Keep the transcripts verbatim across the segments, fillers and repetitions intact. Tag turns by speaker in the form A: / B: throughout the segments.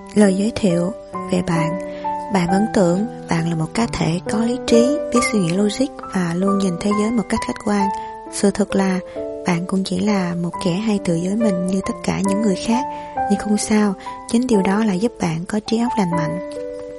A: Lời giới thiệu về bạn. Bạn ấn tượng bạn là một cá thể có lý trí, biết suy nghĩ logic và luôn nhìn thế giới một cách khách quan. Sự thật là bạn cũng chỉ là một kẻ hay tự dối mình như tất cả những người khác. Nhưng không sao, chính điều đó là giúp bạn có trí óc lành mạnh.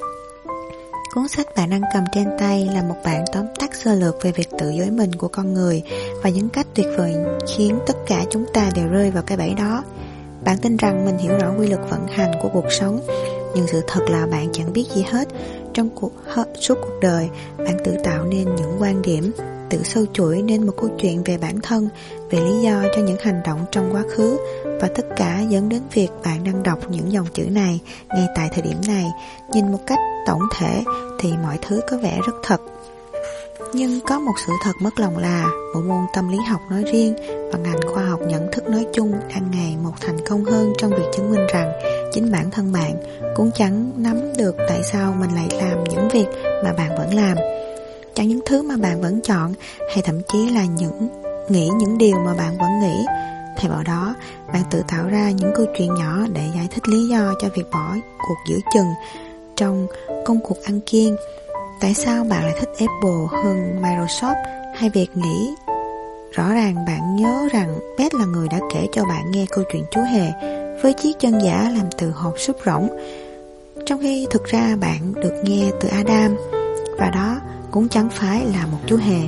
A: Cuốn sách bạn đang cầm trên tay là một bản tóm tắt sơ lược về việc tự dối mình của con người và những cách tuyệt vời khiến tất cả chúng ta đều rơi vào cái bẫy đó. Bạn tin rằng mình hiểu rõ quy luật vận hành của cuộc sống, nhưng sự thật là bạn chẳng biết gì hết. Trong cuộc suốt cuộc đời, bạn tự tạo nên những quan điểm, tự sâu chuỗi nên một câu chuyện về bản thân, về lý do cho những hành động trong quá khứ, và tất cả dẫn đến việc bạn đang đọc những dòng chữ này ngay tại thời điểm này. Nhìn một cách tổng thể thì mọi thứ có vẻ rất thật. Nhưng có một sự thật mất lòng là bộ môn tâm lý học nói riêng và ngành khoa học nhận thức nói chung đang ngày một thành công hơn trong việc chứng minh rằng chính bản thân bạn cũng chẳng nắm được tại sao mình lại làm những việc mà bạn vẫn làm, chẳng những thứ mà bạn vẫn chọn, hay thậm chí là những nghĩ những điều mà bạn vẫn nghĩ. Thay vào đó, bạn tự tạo ra những câu chuyện nhỏ để giải thích lý do cho việc bỏ cuộc giữa chừng trong công cuộc ăn kiêng. Tại sao bạn lại thích Apple hơn Microsoft, hay việc nghĩ rõ ràng bạn nhớ rằng Beth là người đã kể cho bạn nghe câu chuyện chú hề với chiếc chân giả làm từ hộp súp rỗng, trong khi thực ra bạn được nghe từ Adam, và đó cũng chẳng phải là một chú hề.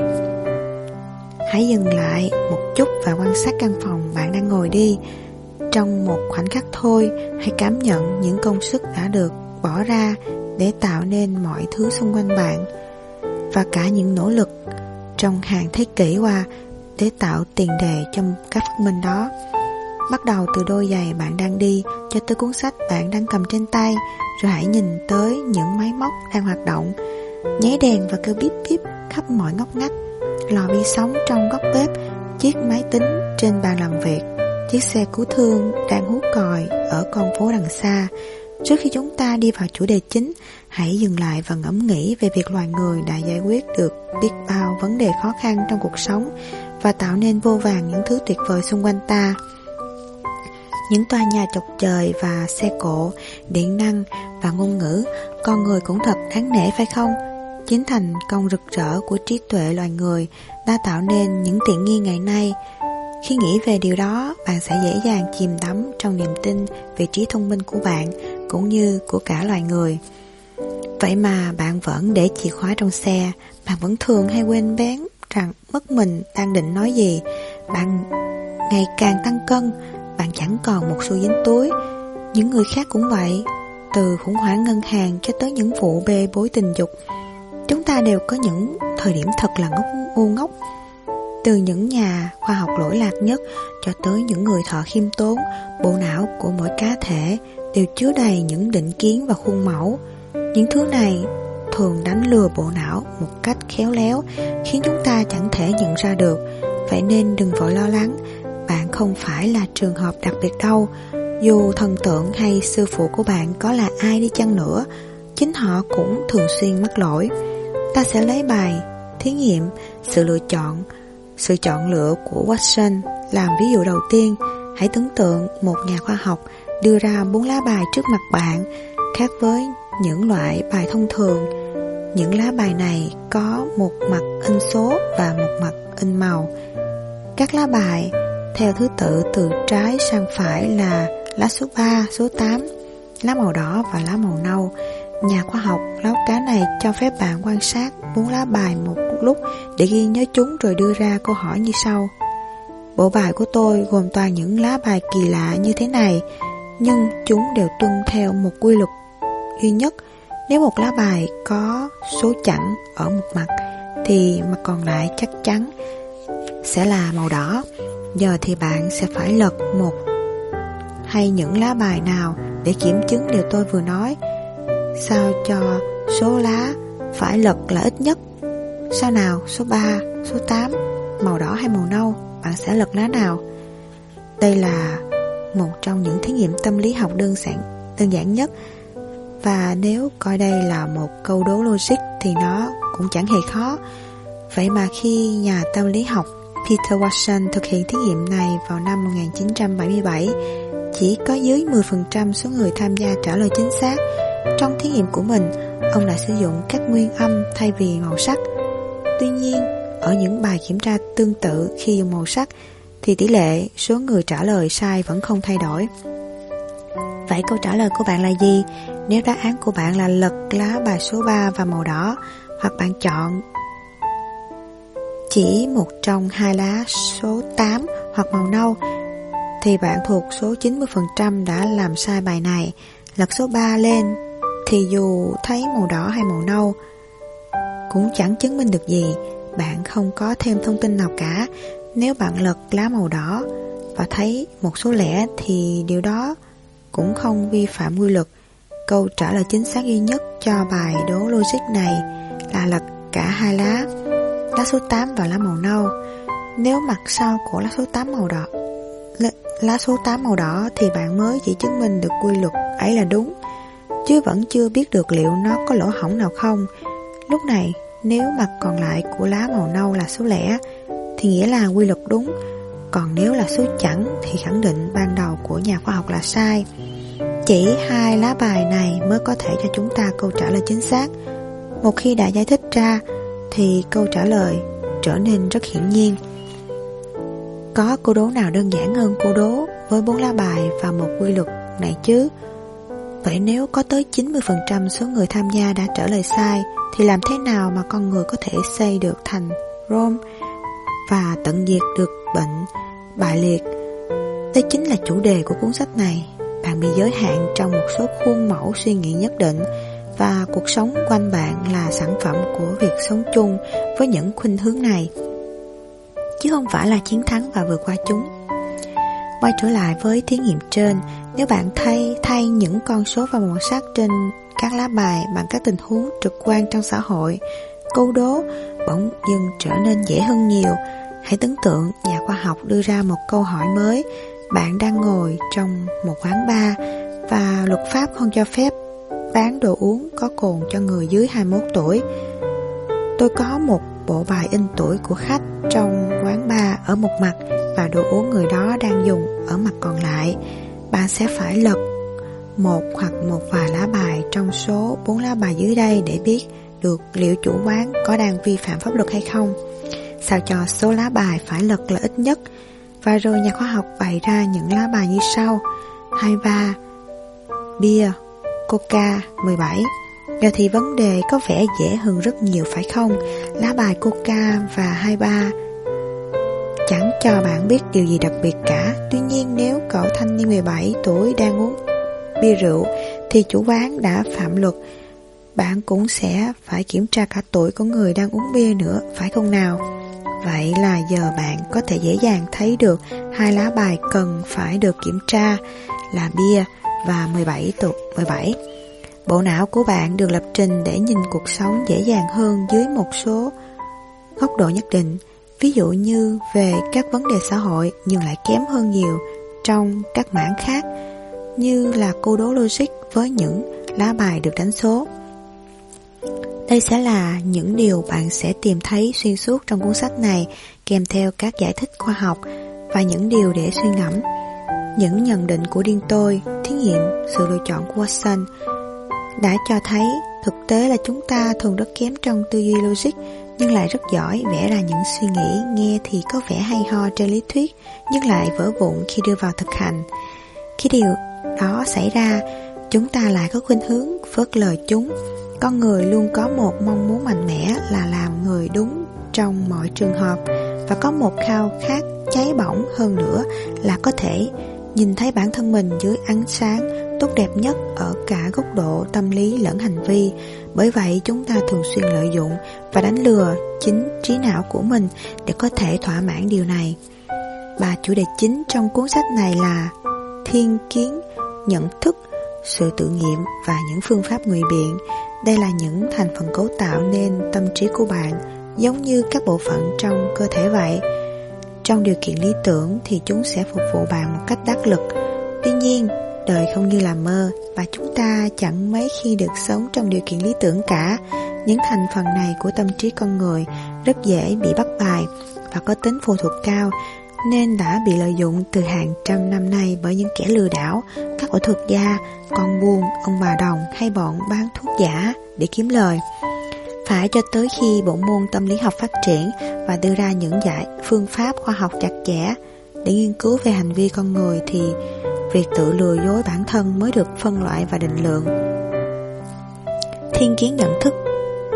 A: Hãy dừng lại một chút và quan sát căn phòng bạn đang ngồi đi. Trong một khoảnh khắc thôi, hãy cảm nhận những công sức đã được bỏ ra để tạo nên mọi thứ xung quanh bạn, và cả những nỗ lực trong hàng thế kỷ qua để tạo tiền đề cho các phát minh đó. Bắt đầu từ đôi giày bạn đang đi cho tới cuốn sách bạn đang cầm trên tay, rồi hãy nhìn tới những máy móc đang hoạt động, nháy đèn và kêu bíp bíp khắp mọi ngóc ngách, lò vi sóng trong góc bếp, chiếc máy tính trên bàn làm việc, chiếc xe cứu thương đang hú còi ở con phố đằng xa. Trước khi chúng ta đi vào chủ đề chính, hãy dừng lại và ngẫm nghĩ về việc loài người đã giải quyết được biết bao vấn đề khó khăn trong cuộc sống và tạo nên vô vàn những thứ tuyệt vời xung quanh ta. Những tòa nhà chọc trời và xe cộ, điện năng và ngôn ngữ, con người cũng thật đáng nể phải không? Chính thành công rực rỡ của trí tuệ loài người đã tạo nên những tiện nghi ngày nay. Khi nghĩ về điều đó, bạn sẽ dễ dàng chìm đắm trong niềm tin về trí thông minh của bạn cũng như của cả loài người. Vậy mà bạn vẫn để chìa khóa trong xe, bạn vẫn thường hay quên bén rằng mất mình đang định nói gì. Bạn ngày càng tăng cân, bạn chẳng còn một xu dính túi. Những người khác cũng vậy, từ khủng hoảng ngân hàng cho tới những vụ bê bối tình dục. Chúng ta đều có những thời điểm thật là ngốc ngu ngốc. Từ những nhà khoa học lỗi lạc nhất cho tới những người thợ khiêm tốn, bộ não của mỗi cá thể đều chứa đầy những định kiến và khuôn mẫu. Những thứ này thường đánh lừa bộ não một cách khéo léo, khiến chúng ta chẳng thể nhận ra được. Vậy nên đừng vội lo lắng, bạn không phải là trường hợp đặc biệt đâu. Dù thần tượng hay sư phụ của bạn có là ai đi chăng nữa, chính họ cũng thường xuyên mắc lỗi. Ta sẽ lấy bài thí nghiệm sự lựa chọn Sự chọn lựa của Watson làm ví dụ đầu tiên. Hãy tưởng tượng một nhà khoa học đưa ra bốn lá bài trước mặt bạn. Khác với những loại bài thông thường, những lá bài này có một mặt in số và một mặt in màu. Các lá bài theo thứ tự từ trái sang phải là lá số ba, số tám, lá màu đỏ và lá màu nâu. Nhà khoa học láo cá này cho phép bạn quan sát bốn lá bài một lúc để ghi nhớ chúng, rồi đưa ra câu hỏi như sau. Bộ bài của tôi gồm toàn những lá bài kỳ lạ như thế này, nhưng chúng đều tuân theo một quy luật duy nhất. Nếu một lá bài có số chẵn ở một mặt thì mặt còn lại chắc chắn sẽ là màu đỏ. Giờ thì bạn sẽ phải lật một hay những lá bài nào để kiểm chứng điều tôi vừa nói. Sao cho số lá phải lật là ít nhất? Sao nào, số ba, số tám, màu đỏ hay màu nâu? Bạn sẽ lật lá nào? Đây là một trong những thí nghiệm tâm lý học đơn giản, đơn giản nhất. Và nếu coi đây là một câu đố logic thì nó cũng chẳng hề khó. Vậy mà khi nhà tâm lý học Peter Watson thực hiện thí nghiệm này vào năm một nghìn chín trăm bảy mươi bảy, chỉ chỉ có dưới mười phần trăm số người tham gia trả lời chính xác. Trong thí nghiệm của mình, ông đã sử dụng các nguyên âm thay vì màu sắc. Tuy nhiên, ở những bài kiểm tra tương tự khi dùng màu sắc thì tỷ lệ số người trả lời sai vẫn không thay đổi. Vậy câu trả lời của bạn là gì? Nếu đáp án của bạn là lật lá bài số ba và màu đỏ, hoặc bạn chọn chỉ một trong hai lá số tám hoặc màu nâu, thì bạn thuộc số chín mươi phần trăm đã làm sai bài này. Lật số ba lên thì dù thấy màu đỏ hay màu nâu cũng chẳng chứng minh được gì, bạn không có thêm thông tin nào cả. Nếu bạn lật lá màu đỏ và thấy một số lẻ thì điều đó cũng không vi phạm quy luật. Câu trả lời chính xác duy nhất cho bài đố logic này là lật cả hai lá, lá số tám và lá màu nâu. Nếu mặt sau của lá số tám màu đỏ lá số tám màu đỏ thì bạn mới chỉ chứng minh được quy luật ấy là đúng, chứ vẫn chưa biết được liệu nó có lỗ hổng nào không. Lúc này, nếu mặt còn lại của lá màu nâu là số lẻ thì nghĩa là quy luật đúng, còn nếu là số chẵn thì khẳng định ban đầu của nhà khoa học là sai. Chỉ hai lá bài này mới có thể cho chúng ta câu trả lời chính xác. Một khi đã giải thích ra thì câu trả lời trở nên rất hiển nhiên. Có câu đố nào đơn giản hơn câu đố với bốn lá bài và một quy luật này chứ? Vậy nếu có tới chín mươi phần trăm số người tham gia đã trả lời sai thì làm thế nào mà con người có thể xây được thành Rome và tận diệt được bệnh bại liệt? Đây chính là chủ đề của cuốn sách này. Bạn bị giới hạn trong một số khuôn mẫu suy nghĩ nhất định, và cuộc sống quanh bạn là sản phẩm của việc sống chung với những khuynh hướng này, chứ không phải là chiến thắng và vượt qua chúng. Quay trở lại với thí nghiệm trên, nếu bạn thay thay những con số và màu sắc trên các lá bài bằng các tình huống trực quan trong xã hội, câu đố bỗng dưng trở nên dễ hơn nhiều. Hãy tưởng tượng nhà khoa học đưa ra một câu hỏi mới. Bạn đang ngồi trong một quán bar và luật pháp không cho phép bán đồ uống có cồn cho người dưới hai mươi mốt tuổi. Tôi có một bộ bài in tuổi của khách trong quán bar ở một mặt và đồ uống người đó đang dùng ở mặt còn lại. Bạn sẽ phải lật một hoặc một vài lá bài trong số bốn lá bài dưới đây để biết được liệu chủ quán có đang vi phạm pháp luật hay không. Sao cho số lá bài phải lật là ít nhất. Và rồi nhà khoa học bày ra những lá bài như sau: hai mươi ba, bia, coca, mười bảy. Giờ thì vấn đề có vẻ dễ hơn rất nhiều phải không? Lá bài coca và hai mươi ba chẳng cho bạn biết điều gì đặc biệt cả. Tuy nhiên nếu cậu thanh niên mười bảy tuổi đang uống bia rượu thì chủ quán đã phạm luật. Bạn cũng sẽ phải kiểm tra cả tuổi của người đang uống bia nữa, phải không nào? Vậy là giờ bạn có thể dễ dàng thấy được hai lá bài cần phải được kiểm tra là bia và mười bảy tuổi mười bảy. Bộ não của bạn được lập trình để nhìn cuộc sống dễ dàng hơn dưới một số góc độ nhất định, ví dụ như về các vấn đề xã hội, nhưng lại kém hơn nhiều trong các mảng khác, như là câu đố logic với những lá bài được đánh số. Đây sẽ là những điều bạn sẽ tìm thấy xuyên suốt trong cuốn sách này, kèm theo các giải thích khoa học và những điều để suy ngẫm. Những nhận định của riêng tôi, thí nghiệm, sự lựa chọn của Watson đã cho thấy thực tế là chúng ta thường rất kém trong tư duy logic, nhưng lại rất giỏi vẽ ra những suy nghĩ nghe thì có vẻ hay ho trên lý thuyết, nhưng lại vỡ vụn khi đưa vào thực hành. Khi điều đó xảy ra, chúng ta lại có khuynh hướng phớt lờ chúng. Con người luôn có một mong muốn mạnh mẽ là làm người đúng trong mọi trường hợp, và có một khao khát cháy bỏng hơn nữa là có thể nhìn thấy bản thân mình dưới ánh sáng tốt đẹp nhất ở cả góc độ tâm lý lẫn hành vi. Bởi vậy chúng ta thường xuyên lợi dụng và đánh lừa chính trí não của mình để có thể thỏa mãn điều này. Ba chủ đề chính trong cuốn sách này là thiên kiến, nhận thức, sự tự nghiệm và những phương pháp ngụy biện. Đây là những thành phần cấu tạo nên tâm trí của bạn, giống như các bộ phận trong cơ thể vậy. Trong điều kiện lý tưởng thì chúng sẽ phục vụ bạn một cách đắc lực. Tuy nhiên, đời không như là mơ, và chúng ta chẳng mấy khi được sống trong điều kiện lý tưởng cả. Những thành phần này của tâm trí con người rất dễ bị bắt bài và có tính phụ thuộc cao. nên đã bị lợi dụng từ hàng trăm năm nay bởi những kẻ lừa đảo, các ảo thuật gia, con buôn, ông bà đồng hay bọn bán thuốc giả để kiếm lời. Phải cho tới khi bộ môn tâm lý học phát triển và đưa ra những giải phương pháp khoa học chặt chẽ để nghiên cứu về hành vi con người thì việc tự lừa dối bản thân mới được phân loại và định lượng. Thiên kiến nhận thức.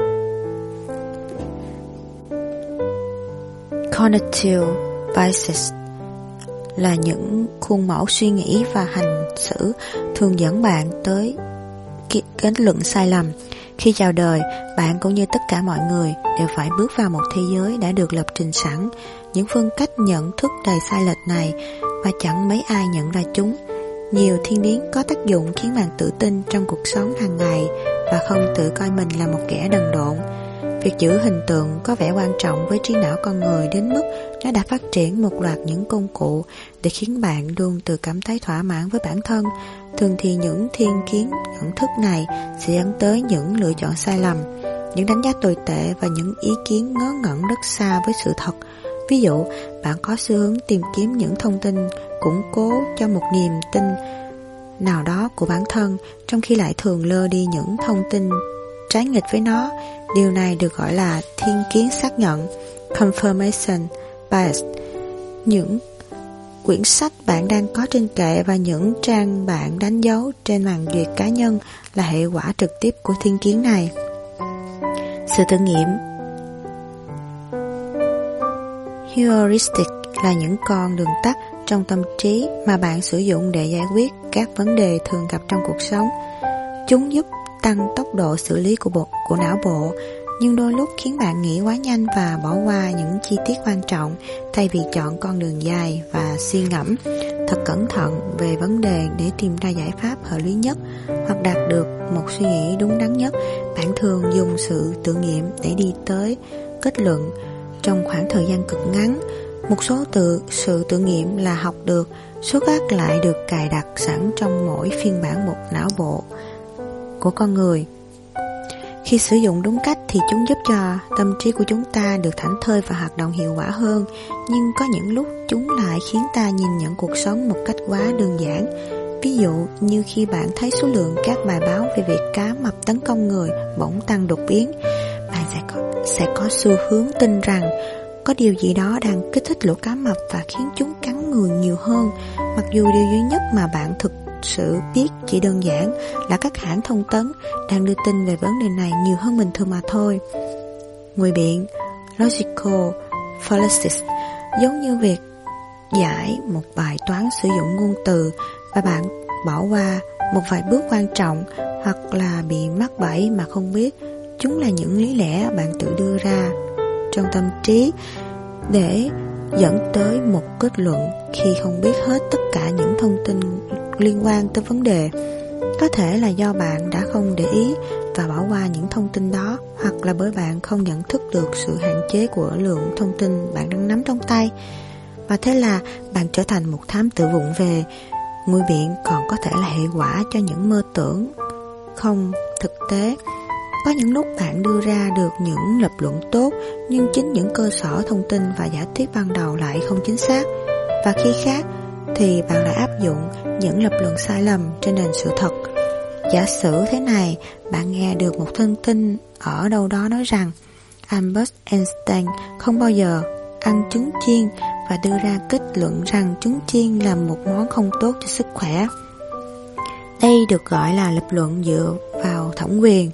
A: Cognitive biases là những khuôn mẫu suy nghĩ và hành xử thường dẫn bạn tới kết luận sai lầm. Khi chào đời, bạn cũng như tất cả mọi người đều phải bước vào một thế giới đã được lập trình sẵn. Những phương cách nhận thức đầy sai lệch này và chẳng mấy ai nhận ra chúng. Nhiều thiên biến có tác dụng khiến bạn tự tin trong cuộc sống hàng ngày và không tự coi mình là một kẻ đần độn. Việc giữ hình tượng có vẻ quan trọng với trí não con người đến mức nó đã phát triển một loạt những công cụ để khiến bạn luôn tự cảm thấy thỏa mãn với bản thân. Thường thì những thiên kiến nhận thức này sẽ dẫn tới những lựa chọn sai lầm, những đánh giá tồi tệ và những ý kiến ngớ ngẩn rất xa với sự thật. Ví dụ, bạn có xu hướng tìm kiếm những thông tin củng cố cho một niềm tin nào đó của bản thân, trong khi lại thường lơ đi những thông tin trái nghịch với nó. Điều này được gọi là thiên kiến xác nhận, confirmation bias. Những quyển sách bạn đang có trên kệ và những trang bạn đánh dấu trên màn duyệt cá nhân là hệ quả trực tiếp của thiên kiến này. Sự thử nghiệm. Heuristic là những con đường tắt trong tâm trí mà bạn sử dụng để giải quyết các vấn đề thường gặp trong cuộc sống. Chúng giúp tăng tốc độ xử lý của bộ của não bộ, nhưng đôi lúc khiến bạn nghĩ quá nhanh và bỏ qua những chi tiết quan trọng thay vì chọn con đường dài và suy ngẫm thật cẩn thận về vấn đề để tìm ra giải pháp hợp lý nhất hoặc đạt được một suy nghĩ đúng đắn nhất. Bạn thường dùng sự tự nghiệm để đi tới kết luận trong khoảng thời gian cực ngắn. Một số tự sự tự nghiệm là học được, số khác lại được cài đặt sẵn trong mỗi phiên bản một não bộ của con người. Khi sử dụng đúng cách thì chúng giúp cho tâm trí của chúng ta được thảnh thơi và hoạt động hiệu quả hơn, nhưng có những lúc chúng lại khiến ta nhìn nhận cuộc sống một cách quá đơn giản. Ví dụ như khi bạn thấy số lượng các bài báo về việc cá mập tấn công người bỗng tăng đột biến, bạn sẽ có, sẽ có xu hướng tin rằng có điều gì đó đang kích thích lũ cá mập và khiến chúng cắn người nhiều hơn, mặc dù điều duy nhất mà bạn thực sự biết chỉ đơn giản là các hãng thông tấn đang đưa tin về vấn đề này nhiều hơn bình thường mà thôi. Ngụy biện, logical fallacies, giống như việc giải một bài toán sử dụng ngôn từ và bạn bỏ qua một vài bước quan trọng hoặc là bị mắc bẫy mà không biết. Chúng là những lý lẽ bạn tự đưa ra trong tâm trí để dẫn tới một kết luận khi không biết hết tất cả những thông tin liên quan tới vấn đề. Có thể là do bạn đã không để ý và bỏ qua những thông tin đó, hoặc là bởi bạn không nhận thức được sự hạn chế của lượng thông tin bạn đang nắm trong tay, và thế là bạn trở thành một thám tử vụng về. Ngụy biện còn có thể là hệ quả cho những mơ tưởng không thực tế. Có những lúc bạn đưa ra được những lập luận tốt, nhưng chính những cơ sở thông tin và giả thuyết ban đầu lại không chính xác. Và khi khác thì bạn lại áp dụng những lập luận sai lầm trên nền sự thật. Giả sử thế này, bạn nghe được một thông tin ở đâu đó nói rằng Albert Einstein không bao giờ ăn trứng chiên và đưa ra kết luận rằng trứng chiên là một món không tốt cho sức khỏe. Đây được gọi là lập luận dựa vào thẩm quyền,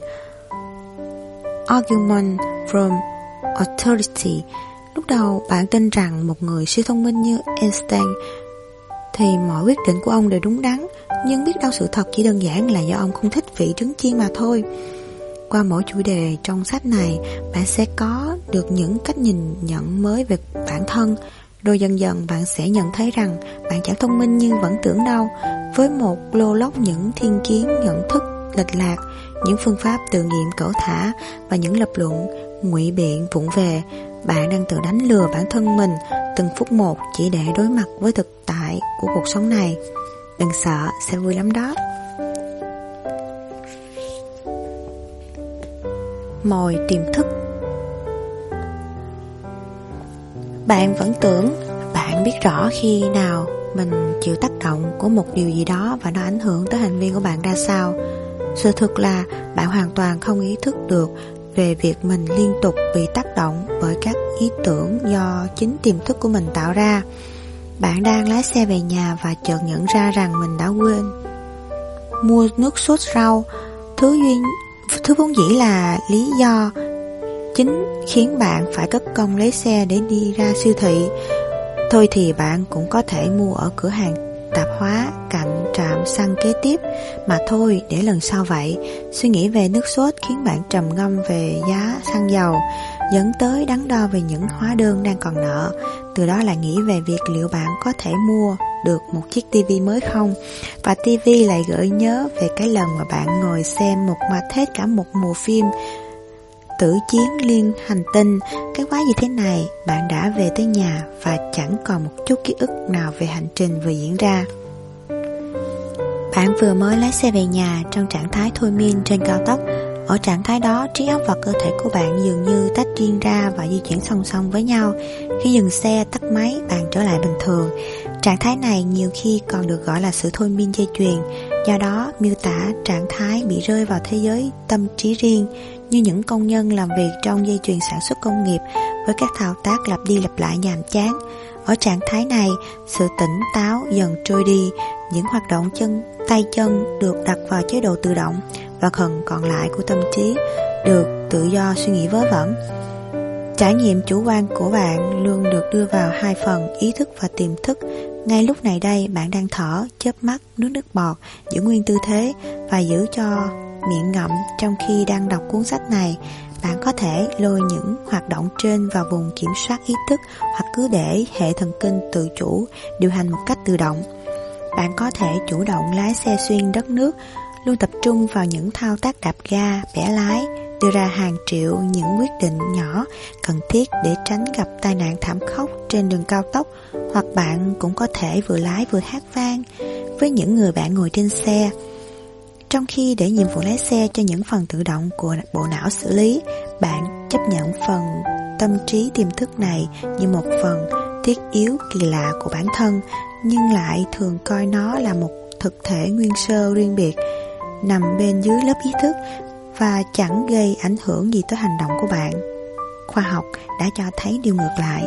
A: argument from authority. Lúc đầu bạn tin rằng một người siêu thông minh như Einstein thì mọi quyết định của ông đều đúng đắn, nhưng biết đâu sự thật chỉ đơn giản là do ông không thích vị trứng chiên mà thôi. Qua mỗi chủ đề trong sách này, bạn sẽ có được những cách nhìn nhận mới về bản thân. Rồi dần dần bạn sẽ nhận thấy rằng bạn chẳng thông minh như vẫn tưởng đâu. Với một lô lốc những thiên kiến nhận thức lệch lạc, những phương pháp tự nghiệm cẩu thả và những lập luận ngụy biện vụng về, bạn đang tự đánh lừa bản thân mình từng phút một chỉ để đối mặt với thực tại của cuộc sống này. Đừng sợ, sẽ vui lắm đó. Mồi tiềm thức. Bạn vẫn tưởng bạn bạn biết rõ khi nào mình chịu tác động của một điều gì đó và nó ảnh hưởng tới hành vi của bạn ra sao. Sự thực là bạn hoàn toàn không ý thức được về việc mình liên tục bị tác động bởi các ý tưởng do chính tiềm thức của mình tạo ra. Bạn đang lái xe về nhà và chợt nhận ra rằng mình đã quên mua nước sốt rau, thứ duy thứ vốn dĩ là lý do chính khiến bạn phải cất công lấy xe để đi ra siêu thị. Thôi thì bạn cũng có thể mua ở cửa hàng tạp hóa cạnh trạm xăng kế tiếp mà thôi, để lần sau vậy. Suy nghĩ về nước sốt khiến bạn trầm ngâm về giá xăng dầu, dẫn tới đắn đo về những hóa đơn đang còn nợ. Từ đó lại nghĩ về việc liệu bạn có thể mua được một chiếc tivi mới không. Và tivi lại gợi nhớ về cái lần mà bạn ngồi xem một mạch hết cả một mùa phim Tử chiến liên hành tinh. Cái quái gì thế này? Bạn đã về tới nhà và chẳng còn một chút ký ức nào về hành trình vừa diễn ra. Bạn vừa mới lái xe về nhà trong trạng thái thôi miên trên cao tốc. Ở trạng thái đó, trí óc và cơ thể của bạn dường như tách riêng ra và di chuyển song song với nhau. Khi dừng xe, tắt máy, bạn trở lại bình thường. Trạng thái này nhiều khi còn được gọi là sự thôi miên dây chuyền. Do đó, miêu tả trạng thái bị rơi vào thế giới tâm trí riêng, như những công nhân làm việc trong dây chuyền sản xuất công nghiệp với các thao tác lặp đi lặp lại nhàm chán. Ở trạng thái này, sự tỉnh táo dần trôi đi, những hoạt động chân tay chân được đặt vào chế độ tự động và phần còn lại của tâm trí được tự do suy nghĩ vớ vẩn. Trải nghiệm chủ quan của bạn luôn được đưa vào hai phần, ý thức và tiềm thức. Ngay lúc này đây, bạn đang thở, chớp mắt, nuốt nước bọt, giữ nguyên tư thế và giữ cho miệng ngậm trong khi đang đọc cuốn sách này. Bạn có thể lôi những hoạt động trên vào vùng kiểm soát ý thức hoặc cứ để hệ thần kinh tự chủ điều hành một cách tự động. Bạn có thể chủ động lái xe xuyên đất nước, luôn tập trung vào những thao tác đạp ga, bẻ lái, đưa ra hàng triệu những quyết định nhỏ cần thiết để tránh gặp tai nạn thảm khốc trên đường cao tốc. Hoặc bạn cũng có thể vừa lái vừa hát vang với những người bạn ngồi trên xe, trong khi để nhiệm vụ lái xe cho những phần tự động của bộ não xử lý. Bạn chấp nhận phần tâm trí tiềm thức này như một phần thiết yếu kỳ lạ của bản thân, nhưng lại thường coi nó là một thực thể nguyên sơ riêng biệt, nằm bên dưới lớp ý thức và chẳng gây ảnh hưởng gì tới hành động của bạn. Khoa học đã cho thấy điều ngược lại.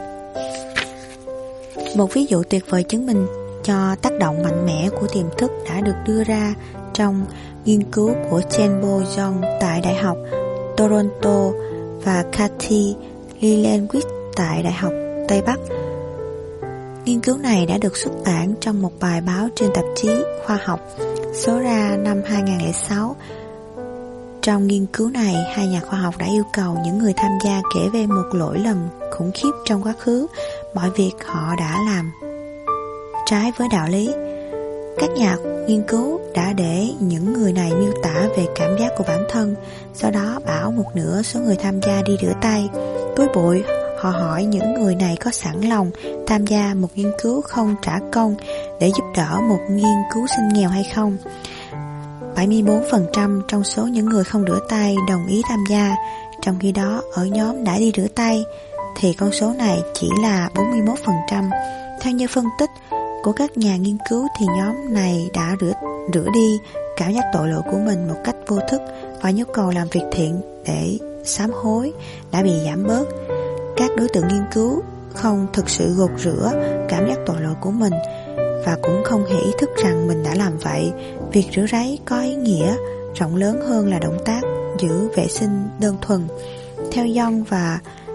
A: Một ví dụ tuyệt vời chứng minh cho tác động mạnh mẽ của tiềm thức đã được đưa ra trong nghiên cứu của Chen Bo Jong tại Đại học Toronto và Kathy Lillenquist tại Đại học Tây Bắc. Nghiên cứu này đã được xuất bản trong một bài báo trên tạp chí khoa học số ra năm hai không không sáu. Trong nghiên cứu này, hai nhà khoa học đã yêu cầu những người tham gia kể về một lỗi lầm khủng khiếp trong quá khứ, mọi việc họ đã làm trái với đạo lý. Các nhà nghiên cứu đã để những người này miêu tả về cảm giác của bản thân, sau đó bảo một nửa số người tham gia đi rửa tay. Cuối buổi, họ hỏi những người này có sẵn lòng tham gia một nghiên cứu không trả công để giúp đỡ một nghiên cứu sinh nghèo hay không. bảy mươi bốn phần trăm trong số những người không rửa tay đồng ý tham gia, trong khi đó ở nhóm đã đi rửa tay thì con số này chỉ là bốn mươi mốt phần trăm. Theo như phân tích của các nhà nghiên cứu thì nhóm này đã rửa, rửa đi cảm giác tội lỗi của mình một cách vô thức, và nhu cầu làm việc thiện để sám hối đã bị giảm bớt. Các đối tượng nghiên cứu không thực sự gột rửa cảm giác tội lỗi của mình và cũng không hề ý thức rằng mình đã làm vậy. Việc rửa ráy có ý nghĩa rộng lớn hơn là động tác giữ vệ sinh đơn thuần. Theo Young và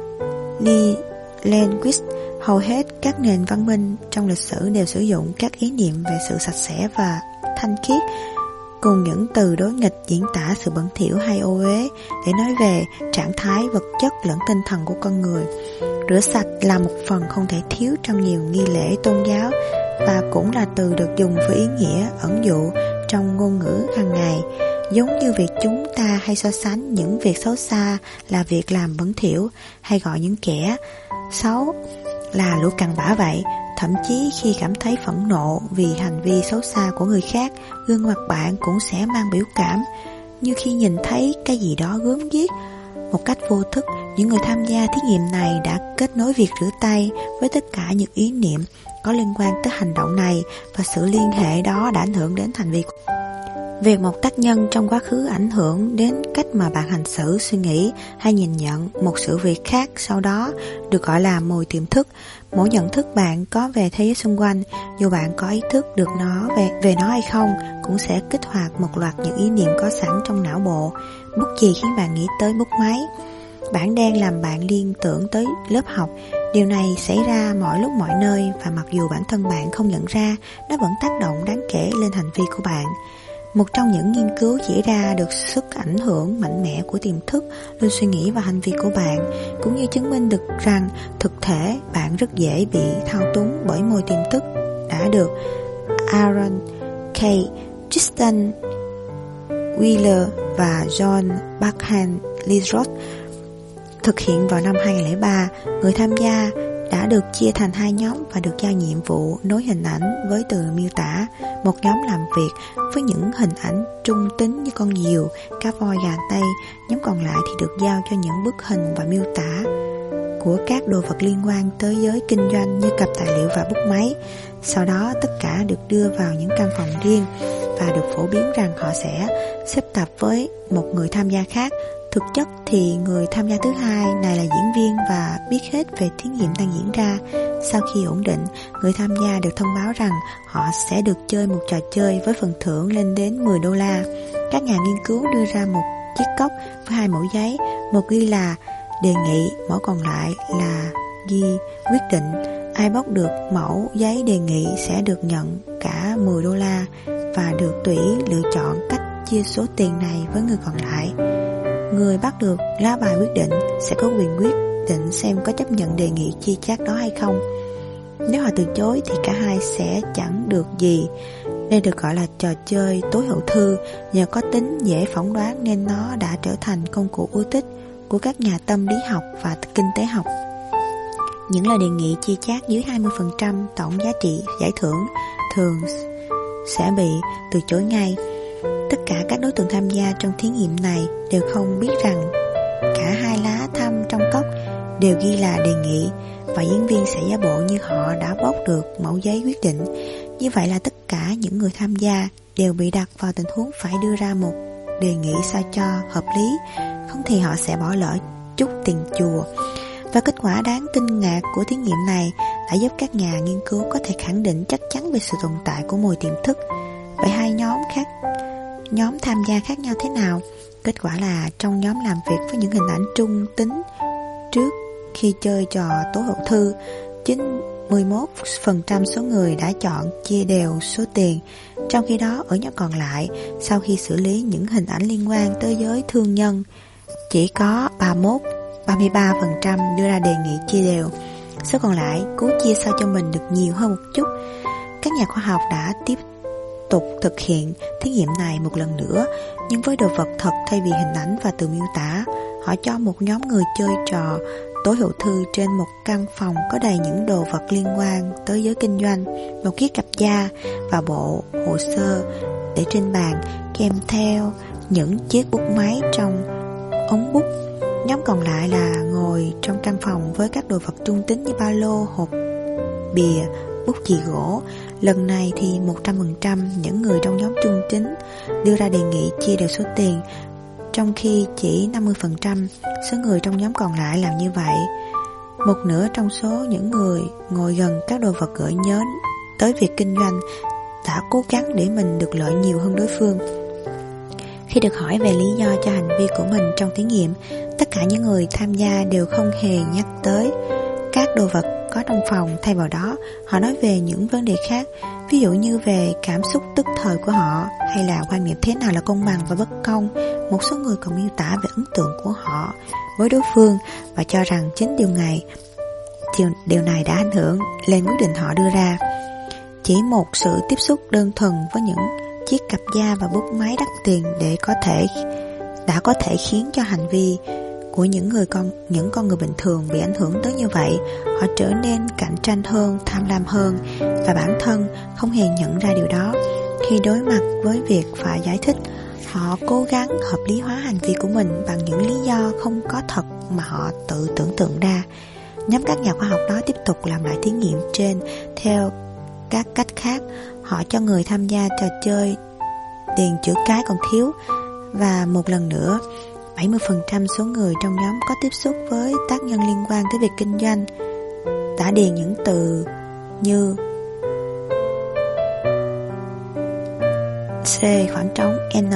A: Lillenquist, hầu hết các nền văn minh trong lịch sử đều sử dụng các ý niệm về sự sạch sẽ và thanh khiết cùng những từ đối nghịch diễn tả sự bẩn thỉu hay ô uế để nói về trạng thái vật chất lẫn tinh thần của con người. Rửa sạch là một phần không thể thiếu trong nhiều nghi lễ tôn giáo và cũng là từ được dùng với ý nghĩa ẩn dụ trong ngôn ngữ hàng ngày, giống như việc chúng ta hay so sánh những việc xấu xa là việc làm bẩn thỉu, hay gọi những kẻ xấu là lũ cặn bã vậy. Thậm chí khi cảm thấy phẫn nộ vì hành vi xấu xa của người khác, gương mặt bạn cũng sẽ mang biểu cảm, như khi nhìn thấy cái gì đó gớm ghiếc. Một cách vô thức, Những người tham gia thí nghiệm này đã kết nối việc rửa tay với tất cả những ý niệm có liên quan tới hành động này, và sự liên hệ đó đã ảnh hưởng đến hành vi. Việc một tác nhân trong quá khứ ảnh hưởng đến cách mà bạn hành xử, suy nghĩ hay nhìn nhận một sự việc khác sau đó được gọi là mồi tiềm thức. Mỗi nhận thức bạn có về thế giới xung quanh, dù bạn có ý thức được nó về, về nó hay không, cũng sẽ kích hoạt một loạt những ý niệm có sẵn trong não bộ. Bút chì khiến bạn nghĩ tới bút máy. Bảng đen làm bạn liên tưởng tới lớp học. Điều này xảy ra mọi lúc mọi nơi, và mặc dù bản thân bạn không nhận ra, nó vẫn tác động đáng kể lên hành vi của bạn. Một trong những nghiên cứu chỉ ra được sức ảnh hưởng mạnh mẽ của tiềm thức lên suy nghĩ và hành vi của bạn, cũng như chứng minh được rằng thực thể bạn rất dễ bị thao túng bởi mồi tiềm thức, đã được Aaron K. Tristan Wheeler và John Barkhan Lizrod thực hiện vào năm hai không không ba. Người tham gia đã được chia thành hai nhóm và được giao nhiệm vụ nối hình ảnh với từ miêu tả. Một nhóm làm việc với những hình ảnh trung tính như con diều, cá voi, gà tây. Nhóm còn lại thì được giao cho những bức hình và miêu tả của các đồ vật liên quan tới giới kinh doanh như cặp tài liệu và bút máy. Sau đó tất cả được đưa vào những căn phòng riêng và được phổ biến rằng họ sẽ xếp tập với một người tham gia khác. Thực chất thì người tham gia thứ hai này là diễn viên và biết hết về thí nghiệm đang diễn ra. Sau khi ổn định, người tham gia được thông báo rằng họ sẽ được chơi một trò chơi với phần thưởng lên đến mười đô la. Các nhà nghiên cứu đưa ra một chiếc cốc với hai mẩu giấy, một ghi là đề nghị, mẫu còn lại là ghi quyết định. Ai bóc được mẫu giấy đề nghị sẽ được nhận cả mười đô la và được tùy lựa chọn cách chia số tiền này với người còn lại. Người bắt được lá bài quyết định sẽ có quyền quyết định xem có chấp nhận đề nghị chia chác đó hay không. Nếu họ từ chối thì cả hai sẽ chẳng được gì. Đây được gọi là trò chơi tối hậu thư. Nhờ có tính dễ phỏng đoán nên nó đã trở thành công cụ ưa thích của các nhà tâm lý học và kinh tế học. Những lời đề nghị chia chác dưới hai mươi phần trăm tổng giá trị giải thưởng thường sẽ bị từ chối ngay. Tất cả các đối tượng tham gia trong thí nghiệm này đều không biết rằng cả hai lá thăm trong cốc đều ghi là đề nghị, và diễn viên sẽ giả bộ như họ đã bóc được mẫu giấy quyết định. Như vậy là tất cả những người tham gia đều bị đặt vào tình huống phải đưa ra một đề nghị sao cho hợp lý, không thì họ sẽ bỏ lỡ chút tiền chùa. Và kết quả đáng kinh ngạc của thí nghiệm này đã giúp các nhà nghiên cứu có thể khẳng định chắc chắn về sự tồn tại của mồi tiềm thức. Vậy hai nhóm khác Nhóm tham gia khác nhau thế nào? Kết quả là trong nhóm làm việc với những hình ảnh trung tính trước khi chơi trò tố hậu thư, chín mươi mốt phần trăm số người đã chọn chia đều số tiền. Trong khi đó ở nhóm còn lại, sau khi xử lý những hình ảnh liên quan tới giới thương nhân, chỉ có ba mươi mốt ba mươi ba phần trăm đưa ra đề nghị chia đều. Số còn lại cố chia sao cho mình được nhiều hơn một chút. Các nhà khoa học đã tiếp tục thực hiện thí nghiệm này một lần nữa, nhưng với đồ vật thật thay vì hình ảnh và từ miêu tả. Họ cho một nhóm người chơi trò tối hậu thư trên một căn phòng có đầy những đồ vật liên quan tới giới kinh doanh, một chiếc cặp da và bộ hồ sơ để trên bàn, kèm theo những chiếc bút máy trong ống bút. Nhóm còn lại là ngồi trong căn phòng với các đồ vật trung tính như ba lô, hộp bìa, bút chì gỗ. Lần này thì một trăm phần trăm những người trong nhóm trung tính đưa ra đề nghị chia đều số tiền, trong khi chỉ năm mươi phần trăm số người trong nhóm còn lại làm như vậy. Một nửa trong số những người ngồi gần các đồ vật gợi nhớ tới việc kinh doanh đã cố gắng để mình được lợi nhiều hơn đối phương. Khi được hỏi về lý do cho hành vi của mình trong thí nghiệm, tất cả những người tham gia đều không hề nhắc tới các đồ vật có trong phòng. Thay vào đó, họ nói về những vấn đề khác, ví dụ như về cảm xúc tức thời của họ, hay là quan niệm thế nào là công bằng và bất công. Một số người còn miêu tả về ấn tượng của họ với đối phương và cho rằng chính điều này điều, điều này đã ảnh hưởng lên quyết định họ đưa ra. Chỉ một sự tiếp xúc đơn thuần với những chiếc cặp da và bút máy đắt tiền để có thể đã có thể khiến cho hành vi của những người con những con người bình thường bị ảnh hưởng tới như vậy. Họ trở nên cạnh tranh hơn, tham lam hơn, và bản thân không hề nhận ra điều đó. Khi đối mặt với việc phải giải thích, họ cố gắng hợp lý hóa hành vi của mình bằng những lý do không có thật mà họ tự tưởng tượng ra. Nhóm các nhà khoa học đó tiếp tục làm lại thí nghiệm trên theo các cách khác. Họ cho người tham gia trò chơi điền chữ cái còn thiếu, và một lần nữa bảy mươi phần trăm số người trong nhóm có tiếp xúc với tác nhân liên quan tới việc kinh doanh đã điền những từ như C khoảng trống N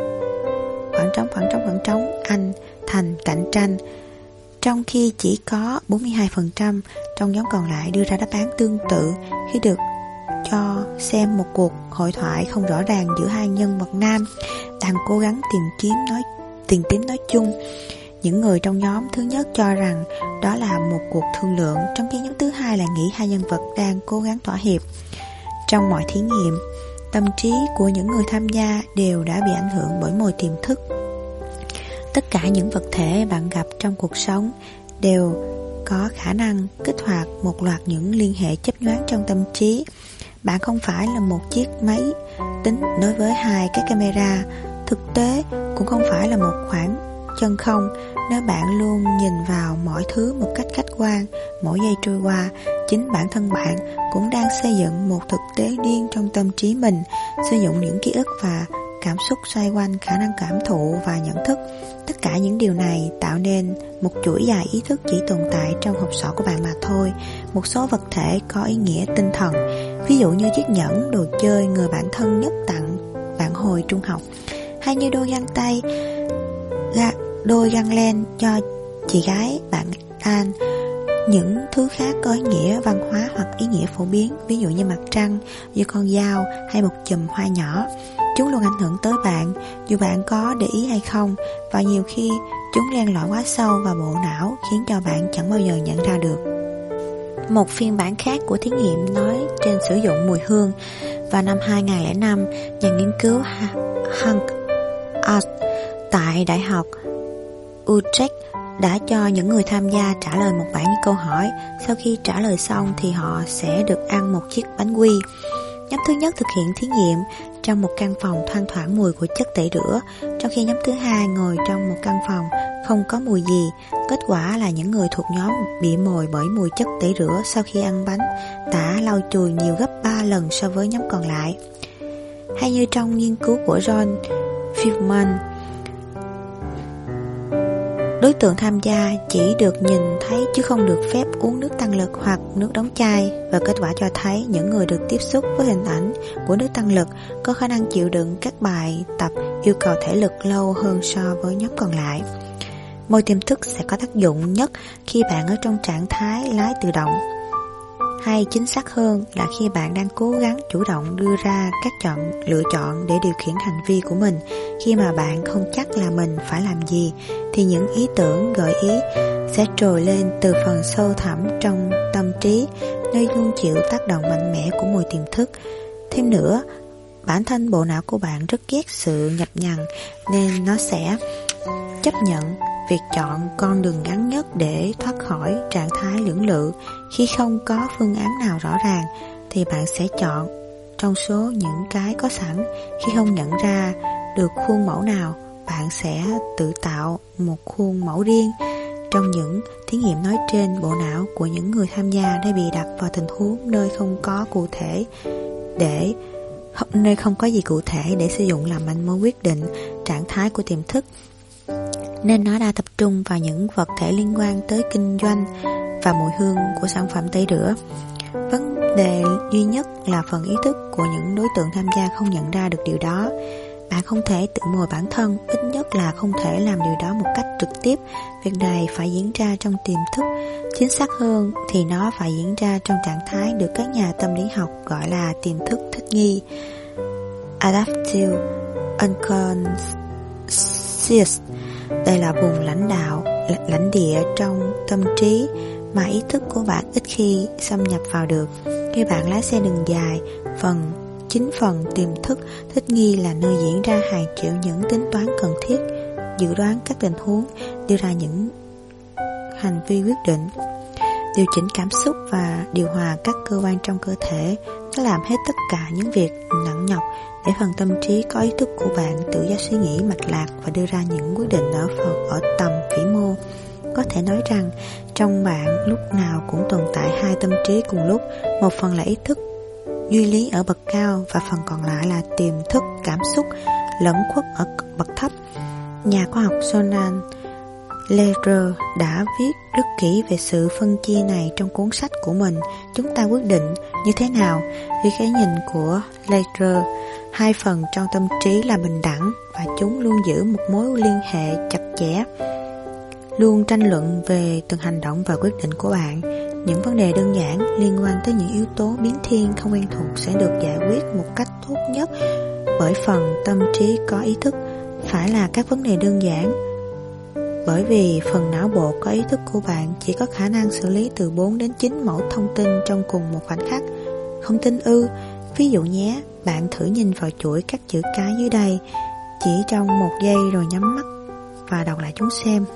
A: khoảng trống khoảng trống khoảng trống Anh thành cạnh tranh, trong khi chỉ có bốn mươi hai phần trăm trong nhóm còn lại đưa ra đáp án tương tự khi được cho xem một cuộc hội thoại không rõ ràng giữa hai nhân vật nam đang cố gắng tìm kiếm nói tìm kiếm nói chung. Những người trong nhóm thứ nhất cho rằng đó là một cuộc thương lượng, trong khi nhóm thứ hai là nghĩ hai nhân vật đang cố gắng thỏa hiệp. Trong mọi thí nghiệm, tâm trí của những người tham gia đều đã bị ảnh hưởng bởi mồi tiềm thức. Tất cả những vật thể bạn gặp trong cuộc sống đều có khả năng kích hoạt một loạt những liên hệ chớp nhoáng trong tâm trí. Bạn không phải là một chiếc máy tính đối với hai cái camera. Thực tế cũng không phải là một khoảng chân không. Nếu bạn luôn nhìn vào mọi thứ một cách khách quan, mỗi giây trôi qua, chính bản thân bạn cũng đang xây dựng một thực tế riêng trong tâm trí mình, sử dụng những ký ức và cảm xúc xoay quanh khả năng cảm thụ và nhận thức. Tất cả những điều này tạo nên một chuỗi dài ý thức chỉ tồn tại trong hộp sọ của bạn mà thôi. Một số vật thể có ý nghĩa tinh thần, ví dụ như chiếc nhẫn, đồ chơi người bạn thân nhất tặng bạn hồi trung học, hay như đôi găng tay, ga, đôi găng len cho chị gái bạn An. Những thứ khác có ý nghĩa văn hóa hoặc ý nghĩa phổ biến, ví dụ như mặt trăng, như con dao hay một chùm hoa nhỏ. Chúng luôn ảnh hưởng tới bạn, dù bạn có để ý hay không, và nhiều khi chúng len lỏi quá sâu vào bộ não khiến cho bạn chẳng bao giờ nhận ra được. Một phiên bản khác của thí nghiệm nói trên sử dụng mùi hương. Vào năm hai nghìn lẻ năm, nhà nghiên cứu Hank Art tại Đại học Utrecht đã cho những người tham gia trả lời một bảng câu hỏi. Sau khi trả lời xong thì họ sẽ được ăn một chiếc bánh quy. Nhóm thứ nhất thực hiện thí nghiệm trong một căn phòng thoang thoảng mùi của chất tẩy rửa, trong khi nhóm thứ hai ngồi trong một căn phòng không có mùi gì. Kết quả là những người thuộc nhóm bị mồi bởi mùi chất tẩy rửa sau khi ăn bánh đã lau chùi nhiều gấp ba lần so với nhóm còn lại. Hay như trong nghiên cứu của John Fishman, đối tượng tham gia chỉ được nhìn thấy chứ không được phép uống nước tăng lực hoặc nước đóng chai, và kết quả cho thấy những người được tiếp xúc với hình ảnh của nước tăng lực có khả năng chịu đựng các bài tập yêu cầu thể lực lâu hơn so với nhóm còn lại. Môi tiềm thức sẽ có tác dụng nhất khi bạn ở trong trạng thái lái tự động, hay chính xác hơn là khi bạn đang cố gắng chủ động đưa ra các chọn lựa chọn để điều khiển hành vi của mình. Khi mà bạn không chắc là mình phải làm gì, thì những ý tưởng gợi ý sẽ trồi lên từ phần sâu thẳm trong tâm trí, nơi luôn chịu tác động mạnh mẽ của môi tiềm thức. Thêm nữa, bản thân bộ não của bạn rất ghét sự nhập nhằng, nên nó sẽ chấp nhận việc chọn con đường ngắn nhất để thoát khỏi trạng thái lưỡng lự. Khi không có phương án nào rõ ràng thì bạn sẽ chọn trong số những cái có sẵn. Khi không nhận ra được khuôn mẫu nào, bạn sẽ tự tạo một khuôn mẫu riêng. Trong những thí nghiệm nói trên, bộ não của những người tham gia đã bị đặt vào tình huống nơi không có cụ thể để nơi không có gì cụ thể để sử dụng làm manh mối quyết định trạng thái của tiềm thức, nên nó đã tập trung vào những vật thể liên quan tới kinh doanh và mùi hương của sản phẩm tẩy rửa. Vấn đề duy nhất là phần ý thức của những đối tượng tham gia không nhận ra được điều đó. Bạn không thể tự mồi bản thân, ít nhất là không thể làm điều đó một cách trực tiếp. Việc này phải diễn ra trong tiềm thức. Chính xác hơn thì nó phải diễn ra trong trạng thái được các nhà tâm lý học gọi là tiềm thức thích nghi, Adaptive Unconscious. Đây là vùng lãnh đạo, lãnh địa trong tâm trí mà ý thức của bạn ít khi xâm nhập vào được. Khi bạn lái xe đường dài, phần chính phần tiềm thức thích nghi là nơi diễn ra hàng triệu những tính toán cần thiết, dự đoán các tình huống, đưa ra những hành vi quyết định, điều chỉnh cảm xúc và điều hòa các cơ quan trong cơ thể. Nó làm hết tất cả những việc nặng nhọc để phần tâm trí có ý thức của bạn tự do suy nghĩ mạch lạc và đưa ra những quyết định ở phần ở tầm vĩ mô. Có thể nói rằng trong bạn lúc nào cũng tồn tại hai tâm trí cùng lúc. Một phần là ý thức duy lý ở bậc cao và phần còn lại là tiềm thức cảm xúc lẫn khuất ở bậc thấp. Nhà khoa học Jonathan Lehrer đã viết rất kỹ về sự phân chia này trong cuốn sách của mình. Chúng ta quyết định như thế nào? Vì cái nhìn của Lehrer, hai phần trong tâm trí là bình đẳng và chúng luôn giữ một mối liên hệ chặt chẽ, luôn tranh luận về từng hành động và quyết định của bạn. Những vấn đề đơn giản liên quan tới những yếu tố biến thiên không quen thuộc sẽ được giải quyết một cách tốt nhất bởi phần tâm trí có ý thức. Phải là các vấn đề đơn giản, bởi vì phần não bộ có ý thức của bạn chỉ có khả năng xử lý từ bốn đến chín mẫu thông tin trong cùng một khoảnh khắc. Không tin ư? Ví dụ nhé, bạn thử nhìn vào chuỗi các chữ cái dưới đây chỉ trong một giây rồi nhắm mắt và đọc lại chúng xem.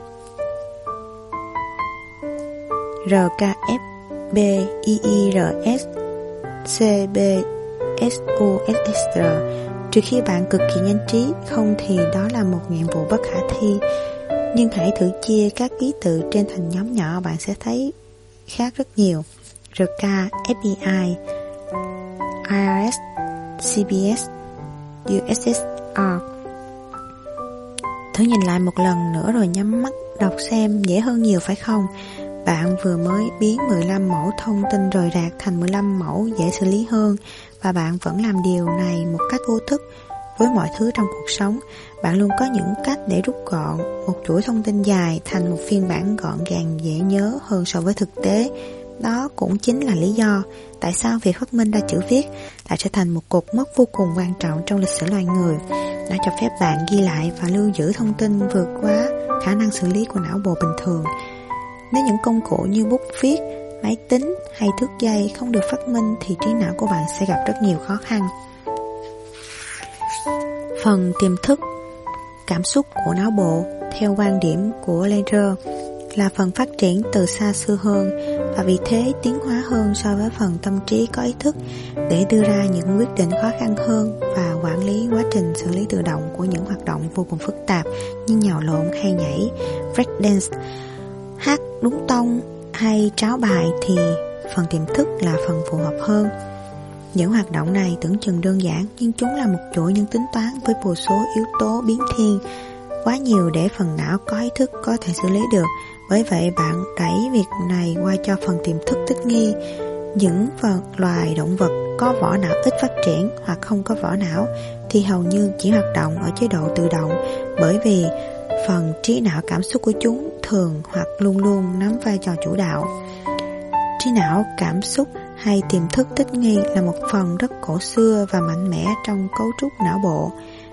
A: R K F B I I R S C B S U S S R. Trừ khi bạn cực kỳ nhanh trí, không thì đó là một nhiệm vụ bất khả thi. Nhưng hãy thử chia các ký tự trên thành nhóm nhỏ, bạn sẽ thấy khác rất nhiều. R K, F B I, I R S, C B S, U S S R. Thử nhìn lại một lần nữa rồi nhắm mắt đọc xem, dễ hơn nhiều phải không? Bạn vừa mới biến mười lăm mẫu thông tin rời rạc thành mười lăm mẫu dễ xử lý hơn, và bạn vẫn làm điều này một cách vô thức. Với mọi thứ trong cuộc sống, bạn luôn có những cách để rút gọn một chuỗi thông tin dài thành một phiên bản gọn gàng dễ nhớ hơn so với thực tế. Đó cũng chính là lý do tại sao việc phát minh ra chữ viết lại trở thành một cột mốc vô cùng quan trọng trong lịch sử loài người. Nó cho phép bạn ghi lại và lưu giữ thông tin vượt quá khả năng xử lý của não bộ bình thường. Nếu những công cụ như bút viết, máy tính hay thước dây không được phát minh thì trí não của bạn sẽ gặp rất nhiều khó khăn. Phần tiềm thức, cảm xúc của não bộ, theo quan điểm của Lehrer, là phần phát triển từ xa xưa hơn và vì thế tiến hóa hơn so với phần tâm trí có ý thức để đưa ra những quyết định khó khăn hơn và quản lý quá trình xử lý tự động của những hoạt động vô cùng phức tạp như nhào lộn hay nhảy, breakdance, hát đúng tông hay tráo bài thì phần tiềm thức là phần phù hợp hơn. Những hoạt động này tưởng chừng đơn giản nhưng chúng là một chuỗi những tính toán với vô số yếu tố biến thiên, quá nhiều để phần não có ý thức có thể xử lý được. Bởi vậy bạn đẩy việc này qua cho phần tiềm thức thích nghi. Những phần loài động vật có vỏ não ít phát triển hoặc không có vỏ não thì hầu như chỉ hoạt động ở chế độ tự động, bởi vì phần trí não cảm xúc của chúng thường hoặc luôn luôn nắm vai trò chủ đạo. Trí não cảm xúc hay tiềm thức thích nghi là một phần rất cổ xưa và mạnh mẽ trong cấu trúc não bộ,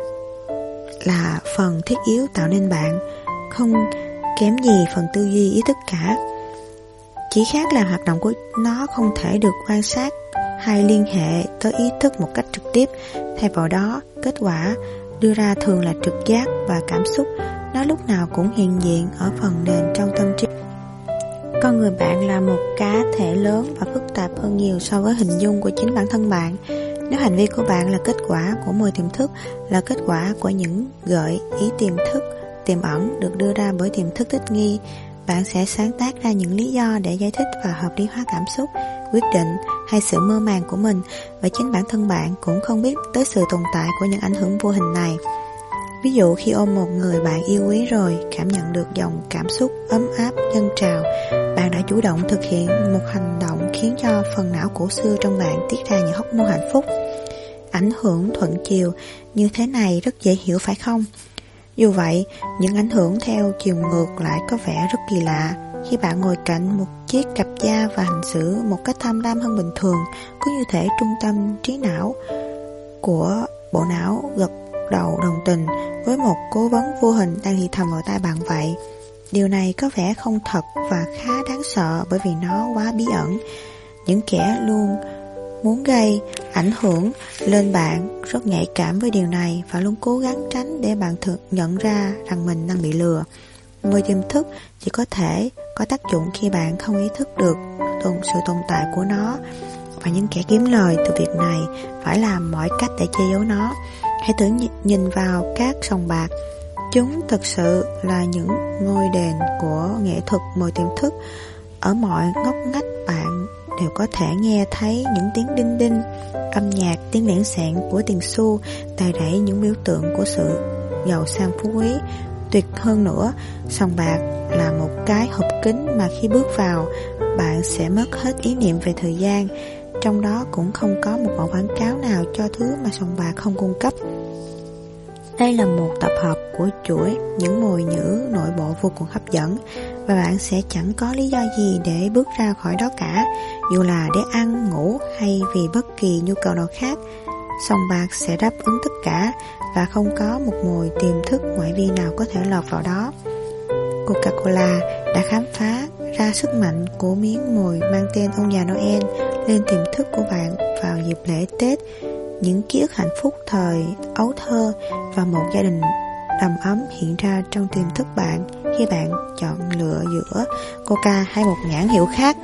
A: là phần thiết yếu tạo nên bạn, không kém gì phần tư duy ý thức cả. Chỉ khác là hoạt động của nó không thể được quan sát hay liên hệ tới ý thức một cách trực tiếp. Thay vào đó, kết quả đưa ra thường là trực giác và cảm xúc. Nó lúc nào cũng hiện diện ở phần nền trong tâm trí. Con người bạn là một cá thể lớn và phức tạp hơn nhiều so với hình dung của chính bản thân bạn. Nếu hành vi của bạn là kết quả của mười tiềm thức, là kết quả của những gợi ý tiềm thức tiềm ẩn được đưa ra bởi tiềm thức thích nghi, bạn sẽ sáng tác ra những lý do để giải thích và hợp lý hóa cảm xúc, quyết định hay sự mơ màng của mình, và chính bản thân bạn cũng không biết tới sự tồn tại của những ảnh hưởng vô hình này. Ví dụ khi ôm một người bạn yêu quý rồi, cảm nhận được dòng cảm xúc ấm áp dâng trào, bạn đã chủ động thực hiện một hành động khiến cho phần não cổ xưa trong bạn tiết ra những hóc môn hạnh phúc. Ảnh hưởng thuận chiều như thế này rất dễ hiểu phải không? Dù vậy, những ảnh hưởng theo chiều ngược lại có vẻ rất kỳ lạ. Khi bạn ngồi cạnh một chiếc cặp da và hành xử một cách tham lam hơn bình thường, có như thể trung tâm trí não của bộ não gật đầu đồng tình với một cố vấn vô hình đang thì thầm vào tai bạn vậy. Điều này có vẻ không thật và khá đáng sợ bởi vì nó quá bí ẩn. Những kẻ luôn muốn gây ảnh hưởng lên bạn rất nhạy cảm với điều này và luôn cố gắng tránh để bạn thực nhận ra rằng mình đang bị lừa. Người tiềm thức chỉ có thể có tác dụng khi bạn không ý thức được tồn, sự tồn tại của nó, và những kẻ kiếm lời từ việc này phải làm mọi cách để che giấu nó. Hãy thử nhìn vào các sòng bạc. Chúng thực sự là những ngôi đền của nghệ thuật mời tiềm thức. Ở mọi ngóc ngách bạn đều có thể nghe thấy những tiếng đinh đinh, âm nhạc, tiếng lẻn xẹn của tiền xu, đầy đẩy những biểu tượng của sự giàu sang phú quý. Tuyệt hơn nữa, sòng bạc là một cái hộp kính mà khi bước vào, bạn sẽ mất hết ý niệm về thời gian. Trong đó cũng không có một mẫu quảng cáo nào cho thứ mà sòng bạc không cung cấp. Đây là một tập hợp của chuỗi những mồi nhữ nội bộ vô cùng hấp dẫn, và bạn sẽ chẳng có lý do gì để bước ra khỏi đó cả, dù là để ăn, ngủ hay vì bất kỳ nhu cầu nào khác. Sòng bạc sẽ đáp ứng tất cả, và không có một mồi tiềm thức ngoại vi nào có thể lọt vào đó. Coca-Cola đã khám phá ra sức mạnh của miếng mồi mang tên ông già Noel lên tiềm thức của bạn vào dịp lễ Tết. Những ký ức hạnh phúc thời ấu thơ và một gia đình đầm ấm hiện ra trong tiềm thức bạn khi bạn chọn lựa giữa Coca hay một nhãn hiệu khác.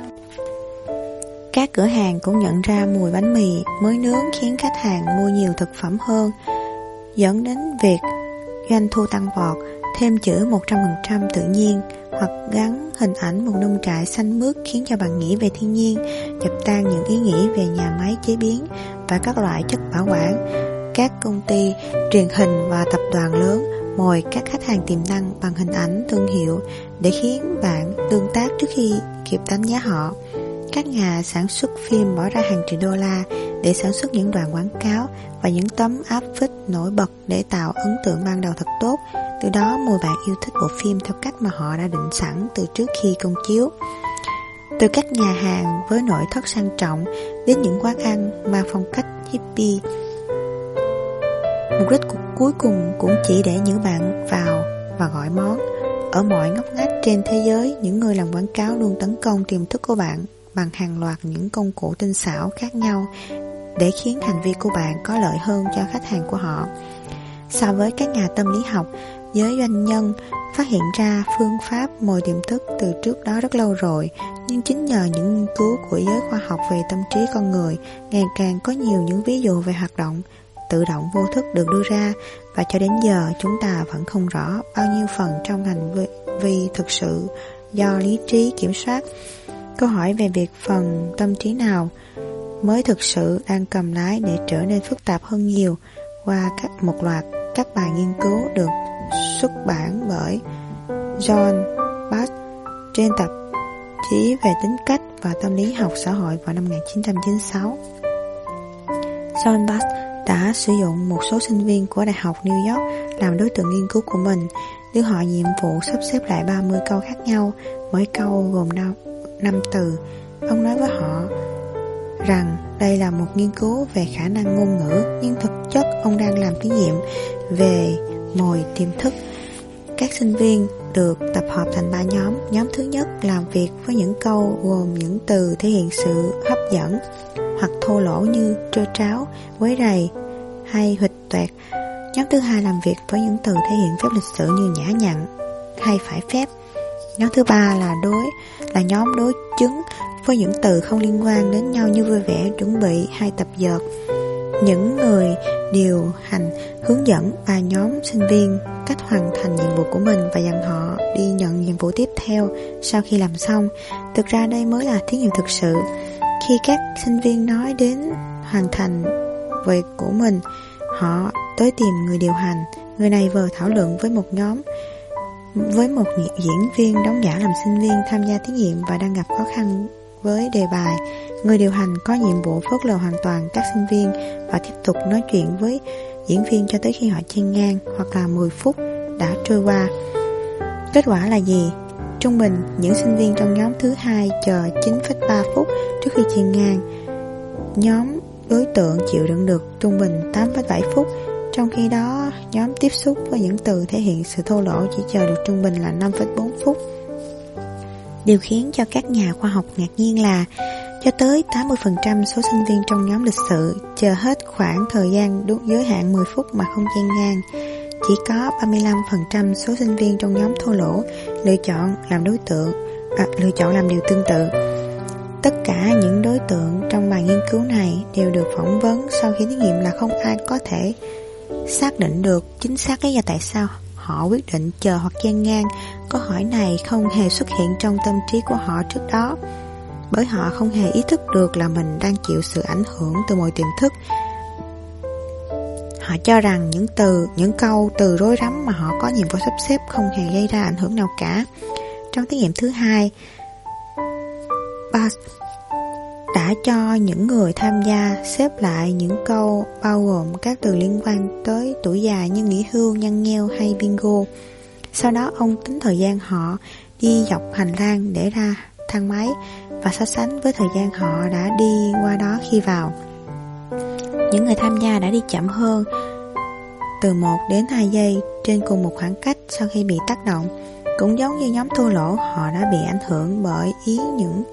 A: Các cửa hàng cũng nhận ra mùi bánh mì mới nướng khiến khách hàng mua nhiều thực phẩm hơn, dẫn đến việc doanh thu tăng vọt. Thêm chữ một trăm phần trăm tự nhiên hoặc gắn hình ảnh một nông trại xanh mướt khiến cho bạn nghĩ về thiên nhiên, dập tan những ý nghĩ về nhà máy chế biến và các loại chất bảo quản. Các công ty truyền hình và tập đoàn lớn mời các khách hàng tiềm năng bằng hình ảnh thương hiệu để khiến bạn tương tác trước khi kịp đánh giá họ. Các nhà sản xuất phim bỏ ra hàng triệu đô la để sản xuất những đoạn quảng cáo và những tấm áp phích nổi bật để tạo ấn tượng ban đầu thật tốt. Từ đó mời bạn yêu thích bộ phim theo cách mà họ đã định sẵn từ trước khi công chiếu. Từ các nhà hàng với nội thất sang trọng đến những quán ăn mang phong cách hippie, mục đích cuối cùng cũng chỉ để những bạn vào và gọi món. Ở mọi ngóc ngách trên thế giới, những người làm quảng cáo luôn tấn công tiềm thức của bạn bằng hàng loạt những công cụ tinh xảo khác nhau để khiến hành vi của bạn có lợi hơn cho khách hàng của họ. So với các nhà tâm lý học, giới doanh nhân phát hiện ra phương pháp mồi tiềm thức từ trước đó rất lâu rồi, nhưng chính nhờ những nghiên cứu của giới khoa học về tâm trí con người, ngày càng có nhiều những ví dụ về hoạt động tự động vô thức được đưa ra, và cho đến giờ chúng ta vẫn không rõ bao nhiêu phần trong hành vi, vi thực sự do lý trí kiểm soát. Câu hỏi về việc phần tâm trí nào mới thực sự đang cầm lái để trở nên phức tạp hơn nhiều qua các một loạt các bài nghiên cứu được xuất bản bởi John Bass trên tạp chí về tính cách và tâm lý học xã hội vào năm một nghìn chín trăm chín mươi sáu. John Bass đã sử dụng một số sinh viên của Đại học New York làm đối tượng nghiên cứu của mình, đưa họ nhiệm vụ sắp xếp lại ba mươi câu khác nhau, mỗi câu gồm năm từ. Ông nói với họ rằng đây là một nghiên cứu về khả năng ngôn ngữ, nhưng thực chất ông đang làm thí nghiệm về mồi tiềm thức. Các sinh viên được tập hợp thành ba nhóm. Nhóm thứ nhất làm việc với những câu gồm những từ thể hiện sự hấp dẫn hoặc thô lỗ như trơ tráo, quấy rầy hay huỵch toẹt. Nhóm thứ hai làm việc với những từ thể hiện phép lịch sự như nhã nhặn hay phải phép. Nhóm thứ ba là đối là nhóm đối chứng với những từ không liên quan đến nhau như vui vẻ, chuẩn bị hay tập dượt. Những người điều hành hướng dẫn ba nhóm sinh viên cách hoàn thành nhiệm vụ của mình và dặn họ đi nhận nhiệm vụ tiếp theo sau khi làm xong. Thực ra đây mới là thí nghiệm thực sự. Khi các sinh viên nói đến hoàn thành việc của mình, họ tới tìm người điều hành. Người này vừa thảo luận với một nhóm với một diễn viên đóng giả làm sinh viên tham gia thí nghiệm và đang gặp khó khăn với đề bài. Người điều hành có nhiệm vụ phớt lờ hoàn toàn các sinh viên và tiếp tục nói chuyện với diễn viên cho tới khi họ chen ngang, hoặc là mười phút đã trôi qua. Kết quả là gì? Trung bình, những sinh viên trong nhóm thứ hai chờ chín phẩy ba phút trước khi chen ngang. Nhóm đối tượng chịu đựng được trung bình tám phẩy bảy phút. Trong khi đó, nhóm tiếp xúc với những từ thể hiện sự thô lỗ chỉ chờ được trung bình là năm phẩy bốn phút. Điều khiến cho các nhà khoa học ngạc nhiên là cho tới tám mươi phần trăm số sinh viên trong nhóm lịch sự chờ hết khoảng thời gian đúng giới hạn mười phút mà không chen ngang. Chỉ có ba mươi lăm phần trăm số sinh viên trong nhóm thô lỗ lựa chọn làm đối tượng à, lựa chọn làm điều tương tự. Tất cả những đối tượng trong bài nghiên cứu này đều được phỏng vấn sau khi thí nghiệm là không ai có thể xác định được chính xác lý do tại sao họ quyết định chờ hoặc chen ngang. Câu hỏi này không hề xuất hiện trong tâm trí của họ trước đó, bởi họ không hề ý thức được là mình đang chịu sự ảnh hưởng từ mọi tiềm thức. Họ cho rằng những từ, những câu từ rối rắm mà họ có nhiệm vụ sắp xếp không hề gây ra ảnh hưởng nào cả. Trong thí nghiệm thứ hai, Bass đã cho những người tham gia xếp lại những câu bao gồm các từ liên quan tới tuổi già như nghỉ hưu, nhăn nheo hay bingo. Sau đó ông tính thời gian họ đi dọc hành lang để ra thang máy và so sánh với thời gian họ đã đi qua đó khi vào. Những người tham gia đã đi chậm hơn từ một đến hai giây trên cùng một khoảng cách sau khi bị tác động. Cũng giống như nhóm thua lỗ, họ đã bị ảnh hưởng bởi ý những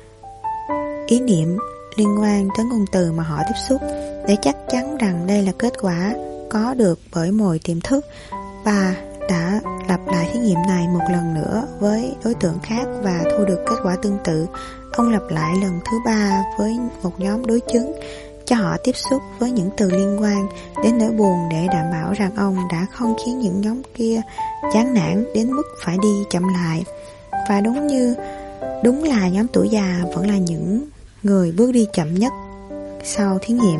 A: ý niệm liên quan tới ngôn từ mà họ tiếp xúc. Để chắc chắn rằng đây là kết quả có được bởi mồi tiềm thức, bà đã lặp lại thí nghiệm này một lần nữa với đối tượng khác và thu được kết quả tương tự. Ông lặp lại lần thứ ba với một nhóm đối chứng, cho họ tiếp xúc với những từ liên quan đến nỗi buồn để đảm bảo rằng ông đã không khiến những nhóm kia chán nản đến mức phải đi chậm lại. Và đúng như đúng là nhóm tuổi già vẫn là những người bước đi chậm nhất sau thí nghiệm.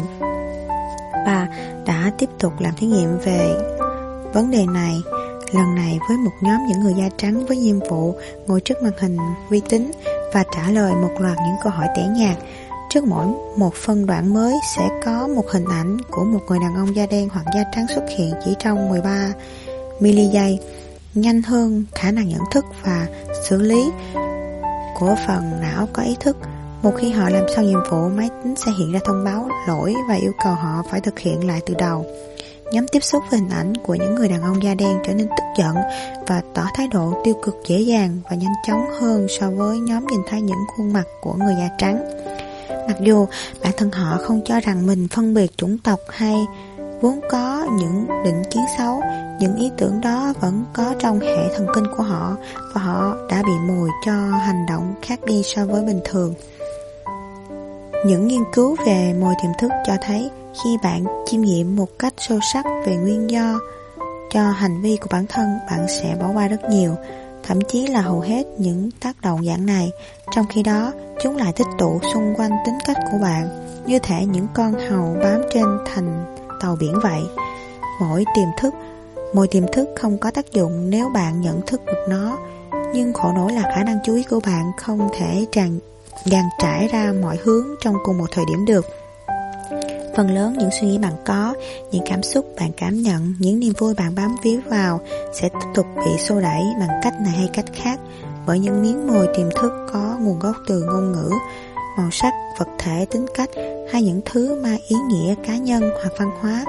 A: Bà đã tiếp tục làm thí nghiệm về vấn đề này, lần này với một nhóm những người da trắng với nhiệm vụ ngồi trước màn hình vi tính và trả lời một loạt những câu hỏi tẻ nhạt. Trước mỗi một phân đoạn mới sẽ có một hình ảnh của một người đàn ông da đen hoặc da trắng xuất hiện chỉ trong mười ba mi-li-giây, nhanh hơn khả năng nhận thức và xử lý của phần não có ý thức. Một khi họ làm xong nhiệm vụ, máy tính sẽ hiện ra thông báo lỗi và yêu cầu họ phải thực hiện lại từ đầu. Nhóm tiếp xúc với hình ảnh của những người đàn ông da đen trở nên tức giận và tỏ thái độ tiêu cực dễ dàng và nhanh chóng hơn so với nhóm nhìn thấy những khuôn mặt của người da trắng. Mặc dù bản thân họ không cho rằng mình phân biệt chủng tộc hay vốn có những định kiến xấu, những ý tưởng đó vẫn có trong hệ thần kinh của họ và họ đã bị mồi cho hành động khác đi so với bình thường. Những nghiên cứu về mồi tiềm thức cho thấy khi bạn chiêm nghiệm một cách sâu sắc về nguyên do cho hành vi của bản thân, bạn sẽ bỏ qua rất nhiều, thậm chí là hầu hết những tác động dạng này. Trong khi đó, chúng lại tích tụ xung quanh tính cách của bạn, như thể những con hầu bám trên thành tàu biển vậy. Mỗi tiềm thức, mồi tiềm thức không có tác dụng nếu bạn nhận thức được nó, nhưng khổ nỗi là khả năng chú ý của bạn không thể tràn dàn trải ra mọi hướng trong cùng một thời điểm được. Phần lớn những suy nghĩ bạn có, những cảm xúc bạn cảm nhận, những niềm vui bạn bám víu vào sẽ tiếp tục bị xô đẩy bằng cách này hay cách khác bởi những miếng mồi tiềm thức có nguồn gốc từ ngôn ngữ, màu sắc, vật thể, tính cách hay những thứ mang ý nghĩa cá nhân hoặc văn hóa.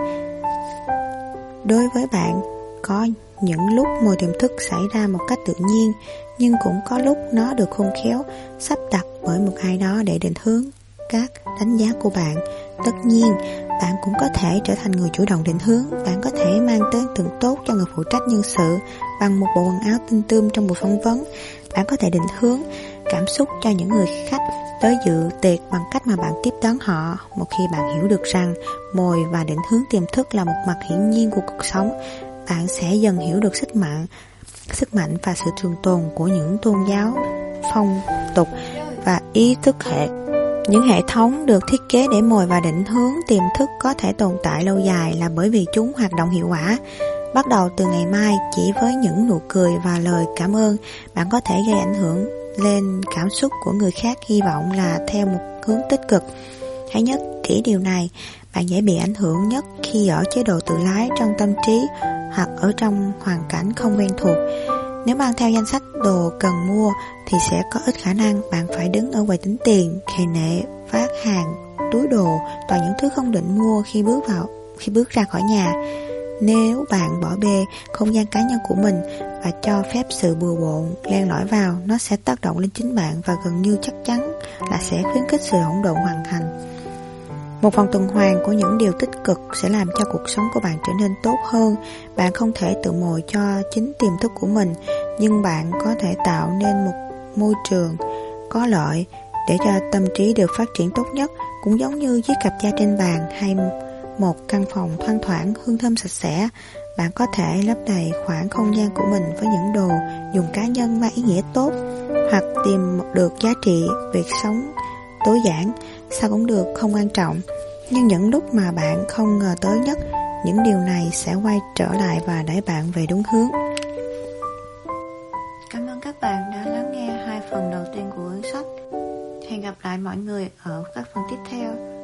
A: Đối với bạn, có những lúc mồi tiềm thức xảy ra một cách tự nhiên, nhưng cũng có lúc nó được khôn khéo sắp đặt bởi một ai đó để định hướng các đánh giá của bạn. Tất nhiên, bạn cũng có thể trở thành người chủ động định hướng. Bạn có thể mang tới ấn tượng tốt cho người phụ trách nhân sự bằng một bộ quần áo tinh tươm trong buổi phỏng vấn. Bạn có thể định hướng cảm xúc cho những người khách tới dự tiệc bằng cách mà bạn tiếp đón họ. Một khi bạn hiểu được rằng mồi và định hướng tiềm thức là một mặt hiển nhiên của cuộc sống, bạn sẽ dần hiểu được sức mạnh, sức mạnh và sự trường tồn của những tôn giáo, phong tục và ý thức hệ. Những hệ thống được thiết kế để mồi và định hướng tiềm thức có thể tồn tại lâu dài là bởi vì chúng hoạt động hiệu quả. Bắt đầu từ ngày mai, chỉ với những nụ cười và lời cảm ơn, bạn có thể gây ảnh hưởng lên cảm xúc của người khác, hy vọng là theo một hướng tích cực. Hãy nhớ kỹ điều này, bạn dễ bị ảnh hưởng nhất khi ở chế độ tự lái trong tâm trí hoặc ở trong hoàn cảnh không quen thuộc. Nếu mang theo danh sách đồ cần mua thì sẽ có ít khả năng bạn phải đứng ở quầy tính tiền, khề nệ, vác hàng, túi đồ, toàn những thứ không định mua khi bước vào khi bước ra khỏi nhà. Nếu bạn bỏ bê không gian cá nhân của mình và cho phép sự bừa bộn len lỏi vào, nó sẽ tác động lên chính bạn và gần như chắc chắn là sẽ khuyến khích sự hỗn độn hoàn thành. Một vòng tuần hoàn của những điều tích cực sẽ làm cho cuộc sống của bạn trở nên tốt hơn. Bạn không thể tự mồi cho chính tiềm thức của mình, nhưng bạn có thể tạo nên một môi trường có lợi để cho tâm trí được phát triển tốt nhất. Cũng giống như chiếc cặp da trên bàn hay một căn phòng thoang thoảng, hương thơm sạch sẽ, Bạn có thể lấp đầy khoảng không gian của mình với những đồ dùng cá nhân mang ý nghĩa tốt, hoặc tìm được giá trị việc sống tối giản, sao cũng được, không quan trọng. Nhưng những lúc mà bạn không ngờ tới nhất, những điều này sẽ quay trở lại và đẩy bạn về đúng hướng. Cảm ơn các bạn đã lắng nghe hai phần đầu tiên của cuốn sách. Hẹn gặp lại mọi người ở các phần tiếp theo.